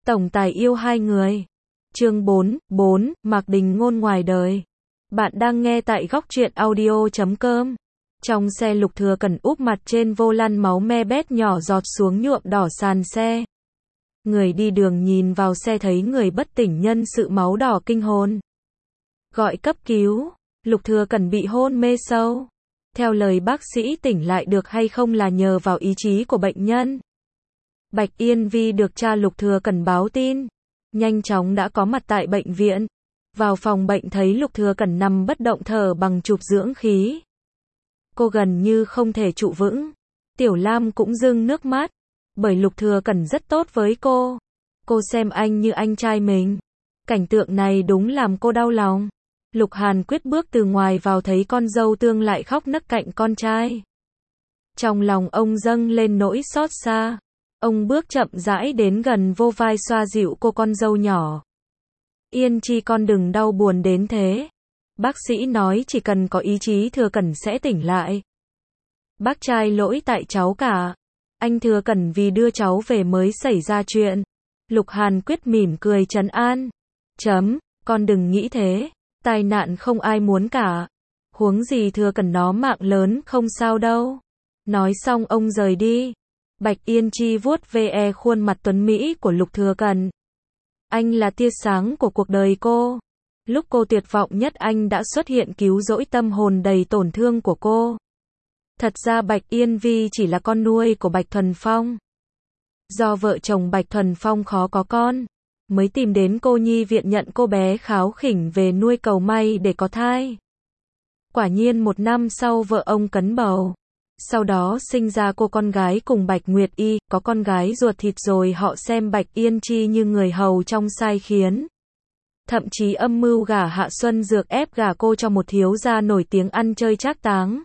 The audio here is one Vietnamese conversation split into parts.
Tổng tài yêu hai người. Chương 4, Mạc Đình Ngôn ngoài đời. Bạn đang nghe tại góc truyện audio.com. Trong xe Lục Thừa Cẩn úp mặt trên vô lăng, máu me bét nhỏ giọt xuống nhuộm đỏ sàn xe. Người đi đường nhìn vào xe thấy người bất tỉnh nhân sự máu đỏ kinh hồn. Gọi cấp cứu, Lục Thừa Cẩn bị hôn mê sâu. Theo lời bác sĩ tỉnh lại được hay không là nhờ vào ý chí của bệnh nhân. Bạch Yên Vi được cha Lục Thừa Cẩn báo tin, nhanh chóng đã có mặt tại bệnh viện. Vào phòng bệnh thấy Lục Thừa Cẩn nằm bất động thở bằng chụp dưỡng khí. Cô gần như không thể trụ vững. Tiểu Lam cũng rưng nước mắt, bởi Lục Thừa Cẩn rất tốt với cô. Cô xem anh như anh trai mình. Cảnh tượng này đúng làm cô đau lòng. Lục Hàn Quyết bước từ ngoài vào thấy con dâu tương lại khóc nấc cạnh con trai. Trong lòng ông dâng lên nỗi xót xa. Ông bước chậm rãi đến gần vô vai xoa dịu cô con dâu nhỏ. Yên Chi con đừng đau buồn đến thế. Bác sĩ nói chỉ cần có ý chí Thừa Cẩn sẽ tỉnh lại. Bác trai lỗi tại cháu cả. Anh Thừa Cẩn vì đưa cháu về mới xảy ra chuyện. Lục Hàn Quyết mỉm cười trấn an. Con đừng nghĩ thế. Tai nạn không ai muốn cả. Huống gì Thừa Cẩn nó mạng lớn không sao đâu. Nói xong ông rời đi. Bạch Yên Chi vuốt ve khuôn mặt tuấn mỹ của Lục Thừa Cẩn. Anh là tia sáng của cuộc đời cô. Lúc cô tuyệt vọng nhất anh đã xuất hiện cứu rỗi tâm hồn đầy tổn thương của cô. Thật ra Bạch Yên Vi chỉ là con nuôi của Bạch Thuần Phong. Do vợ chồng Bạch Thuần Phong khó có con, mới tìm đến cô nhi viện nhận cô bé kháo khỉnh về nuôi cầu may để có thai. Quả nhiên 1 năm sau vợ ông cấn bầu. Sau đó sinh ra cô con gái cùng Bạch Nguyệt Y, có con gái ruột thịt rồi họ xem Bạch Yên Chi như người hầu trong sai khiến. Thậm chí âm mưu gả Hạ Xuân Dược ép gả cô cho một thiếu gia nổi tiếng ăn chơi trác táng.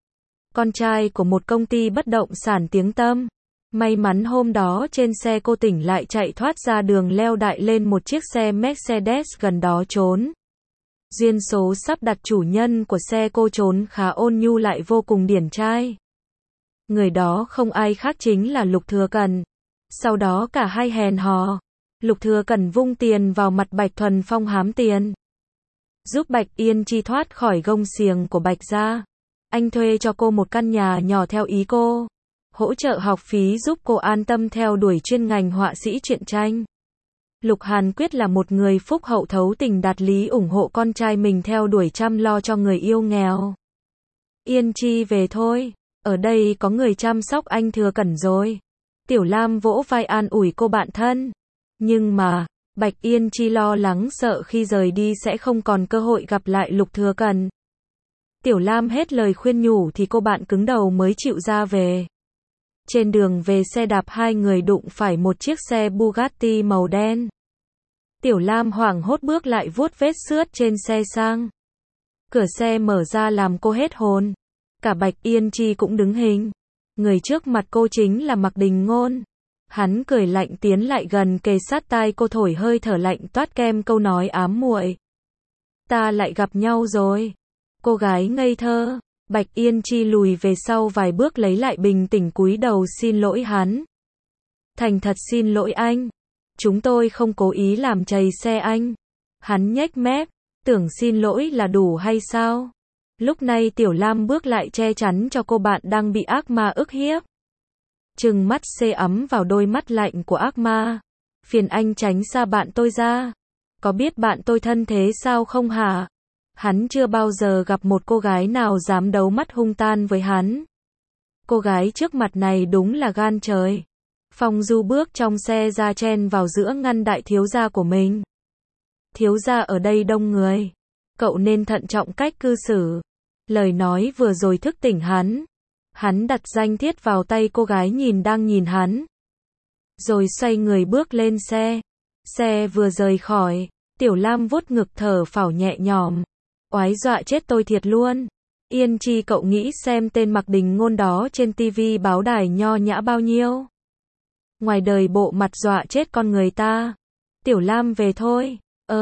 Con trai của một công ty bất động sản tiếng tăm. May mắn hôm đó trên xe cô tỉnh lại chạy thoát ra đường leo đại lên một chiếc xe Mercedes gần đó trốn. Duyên số sắp đặt chủ nhân của xe cô trốn khá ôn nhu lại vô cùng điển trai. Người đó không ai khác chính là Lục Thừa Cẩn. Sau đó cả hai hẹn hò. Lục Thừa Cẩn vung tiền vào mặt Bạch Thuần Phong hám tiền. Giúp Bạch Yên Chi thoát khỏi gông xiềng của Bạch gia. Anh thuê cho cô một căn nhà nhỏ theo ý cô. Hỗ trợ học phí giúp cô an tâm theo đuổi chuyên ngành họa sĩ truyện tranh. Lục Hàn Quyết là một người phúc hậu thấu tình đạt lý ủng hộ con trai mình theo đuổi chăm lo cho người yêu nghèo. Yên Chi về thôi. Ở đây có người chăm sóc anh Thừa Cẩn rồi. Tiểu Lam vỗ vai an ủi cô bạn thân. Nhưng mà, Bạch Yên Chi lo lắng sợ khi rời đi sẽ không còn cơ hội gặp lại Lục Thừa Cẩn. Tiểu Lam hết lời khuyên nhủ thì cô bạn cứng đầu mới chịu ra về. Trên đường về xe đạp hai người đụng phải một chiếc xe Bugatti màu đen. Tiểu Lam hoảng hốt bước lại vuốt vết xước trên xe sang. Cửa xe mở ra làm cô hết hồn. Cả Bạch Yên Chi cũng đứng hình. Người trước mặt cô chính là Mạc Đình Ngôn. Hắn cười lạnh tiến lại gần kề sát tai cô thổi hơi thở lạnh toát kem câu nói ám muội. Ta lại gặp nhau rồi. Cô gái ngây thơ. Bạch Yên Chi lùi về sau vài bước lấy lại bình tĩnh cúi đầu xin lỗi hắn. Thành thật xin lỗi anh. Chúng tôi không cố ý làm trầy xe anh. Hắn nhếch mép. Tưởng xin lỗi là đủ hay sao? Lúc này Tiểu Lam bước lại che chắn cho cô bạn đang bị ác ma ức hiếp. Trừng mắt xê ấm vào đôi mắt lạnh của ác ma. Phiền anh tránh xa bạn tôi ra. Có biết bạn tôi thân thế sao không hả? Hắn chưa bao giờ gặp một cô gái nào dám đấu mắt hung tan với hắn. Cô gái trước mặt này đúng là gan trời. Phong Du bước trong xe ra chen vào giữa ngăn đại thiếu gia của mình. Thiếu gia ở đây đông người. Cậu nên thận trọng cách cư xử. Lời nói vừa rồi thức tỉnh hắn. Hắn đặt danh thiếp vào tay cô gái đang nhìn hắn. Rồi xoay người bước lên xe. Xe vừa rời khỏi. Tiểu Lam vuốt ngực thở phào nhẹ nhõm. Oái dọa chết tôi thiệt luôn. Yên Chi cậu nghĩ xem tên Mạc Đình Ngôn đó trên tivi báo đài nho nhã bao nhiêu. Ngoài đời bộ mặt dọa chết con người ta. Tiểu Lam về thôi.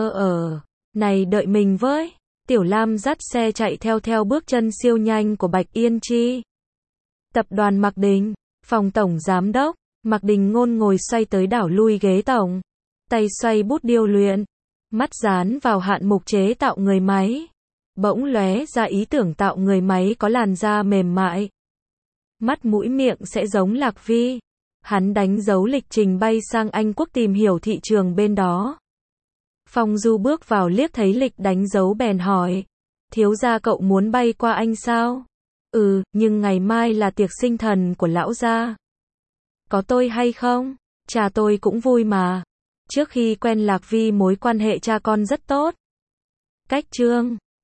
Này đợi mình với. Tiểu Lam dắt xe chạy theo bước chân siêu nhanh của Bạch Yên Chi. Tập đoàn Mạc Đình, phòng tổng giám đốc, Mạc Đình Ngôn ngồi xoay tới đảo lui ghế tổng. tay xoay bút điêu luyện, mắt dán vào hạn mục chế tạo người máy. Bỗng lóe ra ý tưởng tạo người máy có làn da mềm mại. Mắt mũi miệng sẽ giống Lạc Vi. Hắn đánh dấu lịch trình bay sang Anh Quốc tìm hiểu thị trường bên đó. Phong Du bước vào liếc thấy lịch đánh dấu bèn hỏi. Thiếu gia cậu muốn bay qua Anh sao? Ừ, nhưng ngày mai là tiệc sinh thần của lão gia. Có tôi hay không? Cha tôi cũng vui mà. Trước khi quen Lạc Vi mối quan hệ cha con rất tốt. Cách chương